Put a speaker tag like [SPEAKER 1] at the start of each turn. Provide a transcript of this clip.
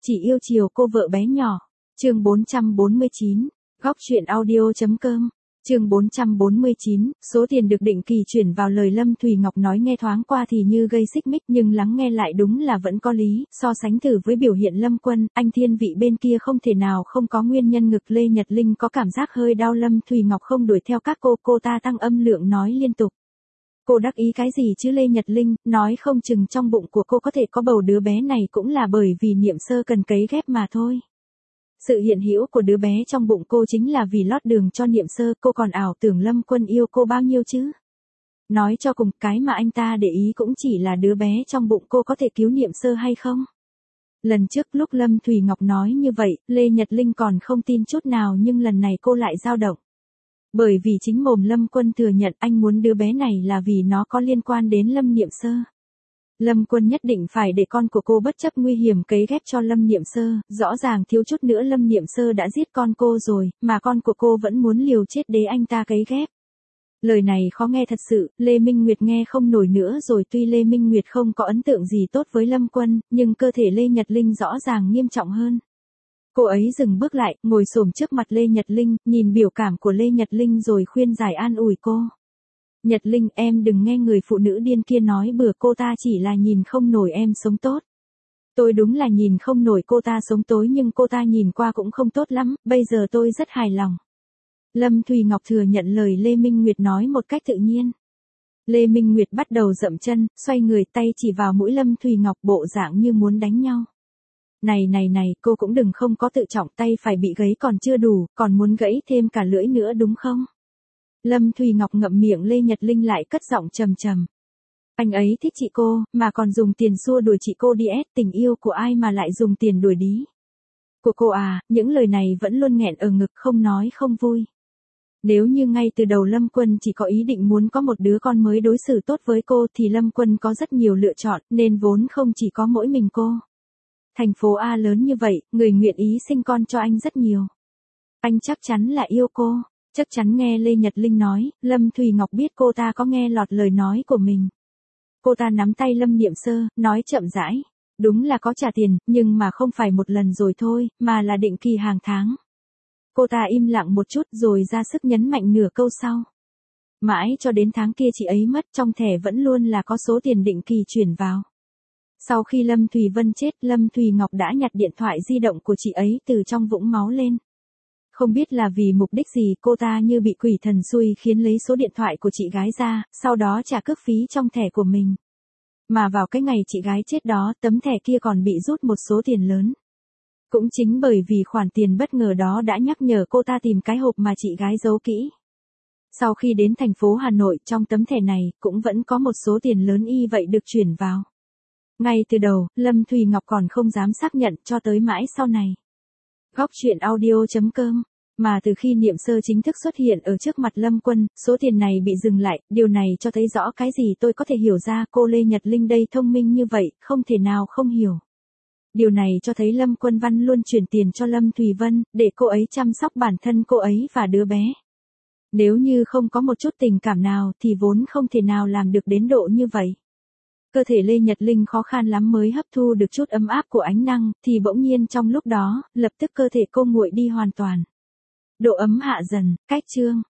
[SPEAKER 1] chỉ yêu chiều cô vợ bé nhỏ. Chương 449, góc truyện audio.com. Chương 449, số tiền được định kỳ chuyển vào lời Lâm Thùy Ngọc nói nghe thoáng qua thì như gây xích mích nhưng lắng nghe lại đúng là vẫn có lý, so sánh thử với biểu hiện Lâm Quân, anh thiên vị bên kia không thể nào không có nguyên nhân ngực Lê Nhật Linh có cảm giác hơi đau. Lâm Thùy Ngọc không đuổi theo các cô ta tăng âm lượng nói liên tục. Cô đắc ý cái gì chứ Lê Nhật Linh, nói không chừng trong bụng của cô có thể có bầu, đứa bé này cũng là bởi vì Niệm Sơ cần cấy ghép mà thôi. Sự hiện hữu của đứa bé trong bụng cô chính là vì lót đường cho Niệm Sơ, cô còn ảo tưởng Lâm Quân yêu cô bao nhiêu chứ. Nói cho cùng, cái mà anh ta để ý cũng chỉ là đứa bé trong bụng cô có thể cứu Niệm Sơ hay không. Lần trước lúc Lâm Thùy Ngọc nói như vậy, Lê Nhật Linh còn không tin chút nào nhưng lần này cô lại dao động. Bởi vì chính mồm Lâm Quân thừa nhận anh muốn đứa bé này là vì nó có liên quan đến Lâm Niệm Sơ. Lâm Quân nhất định phải để con của cô bất chấp nguy hiểm cấy ghép cho Lâm Niệm Sơ, rõ ràng thiếu chút nữa Lâm Niệm Sơ đã giết con cô rồi, mà con của cô vẫn muốn liều chết để anh ta cấy ghép. Lời này khó nghe thật sự, Lê Minh Nguyệt nghe không nổi nữa rồi. Tuy Lê Minh Nguyệt không có ấn tượng gì tốt với Lâm Quân, nhưng cơ thể Lê Nhật Linh rõ ràng nghiêm trọng hơn. Cô ấy dừng bước lại, ngồi xổm trước mặt Lê Nhật Linh, nhìn biểu cảm của Lê Nhật Linh rồi khuyên giải an ủi cô. Nhật Linh, em đừng nghe người phụ nữ điên kia nói bừa, cô ta chỉ là nhìn không nổi em sống tốt. Tôi đúng là nhìn không nổi cô ta sống tối nhưng cô ta nhìn qua cũng không tốt lắm, bây giờ tôi rất hài lòng. Lâm Thùy Ngọc thừa nhận lời Lê Minh Nguyệt nói một cách tự nhiên. Lê Minh Nguyệt bắt đầu dậm chân, xoay người, tay chỉ vào mũi Lâm Thùy Ngọc bộ dạng như muốn đánh nhau. Này, cô cũng đừng không có tự trọng, tay phải bị gãy còn chưa đủ, còn muốn gãy thêm cả lưỡi nữa đúng không? Lâm Thùy Ngọc ngậm miệng. Lê Nhật Linh lại cất giọng trầm trầm. Anh ấy thích chị cô, mà còn dùng tiền xua đuổi chị cô đi ép, tình yêu của ai mà lại dùng tiền đuổi đi? Của cô à? Những lời này vẫn luôn nghẹn ở ngực không nói không vui. Nếu như ngay từ đầu Lâm Quân chỉ có ý định muốn có một đứa con mới đối xử tốt với cô thì Lâm Quân có rất nhiều lựa chọn, nên vốn không chỉ có mỗi mình cô. Thành phố A lớn như vậy, người nguyện ý sinh con cho anh rất nhiều. Anh chắc chắn là yêu cô. Chắc chắn. Nghe Lê Nhật Linh nói, Lâm Thùy Ngọc biết cô ta có nghe lọt lời nói của mình. Cô ta nắm tay Lâm Niệm Sơ, nói chậm rãi. Đúng là có trả tiền, nhưng mà không phải một lần rồi thôi, mà là định kỳ hàng tháng. Cô ta im lặng một chút rồi ra sức nhấn mạnh nửa câu sau. Mãi cho đến tháng kia chị ấy mất, trong thẻ vẫn luôn là có số tiền định kỳ chuyển vào. Sau khi Lâm Thùy Vân chết, Lâm Thùy Ngọc đã nhặt điện thoại di động của chị ấy từ trong vũng máu lên. Không biết là vì mục đích gì, cô ta như bị quỷ thần xui khiến lấy số điện thoại của chị gái ra, sau đó trả cước phí trong thẻ của mình. Mà vào cái ngày chị gái chết đó, tấm thẻ kia còn bị rút một số tiền lớn. Cũng chính bởi vì khoản tiền bất ngờ đó đã nhắc nhở cô ta tìm cái hộp mà chị gái giấu kỹ. Sau khi đến thành phố Hà Nội, trong tấm thẻ này cũng vẫn có một số tiền lớn y vậy được chuyển vào. Ngay từ đầu, Lâm Thùy Ngọc còn không dám xác nhận, cho tới mãi sau này. Góc truyện audio.com. Mà từ khi Niệm Sơ chính thức xuất hiện ở trước mặt Lâm Quân, số tiền này bị dừng lại, điều này cho thấy rõ cái gì tôi có thể hiểu ra. Cô Lê Nhật Linh đây thông minh như vậy, không thể nào không hiểu. Điều này cho thấy Lâm Quân Văn luôn chuyển tiền cho Lâm Thùy Vân, để cô ấy chăm sóc bản thân cô ấy và đứa bé. Nếu như không có một chút tình cảm nào thì vốn không thể nào làm được đến độ như vậy. Cơ thể Lê Nhật Linh khó khăn lắm mới hấp thu được chút ấm áp của ánh nắng, thì bỗng nhiên trong lúc đó, lập tức cơ thể cô nguội đi hoàn toàn. Độ ấm hạ dần, cách chương.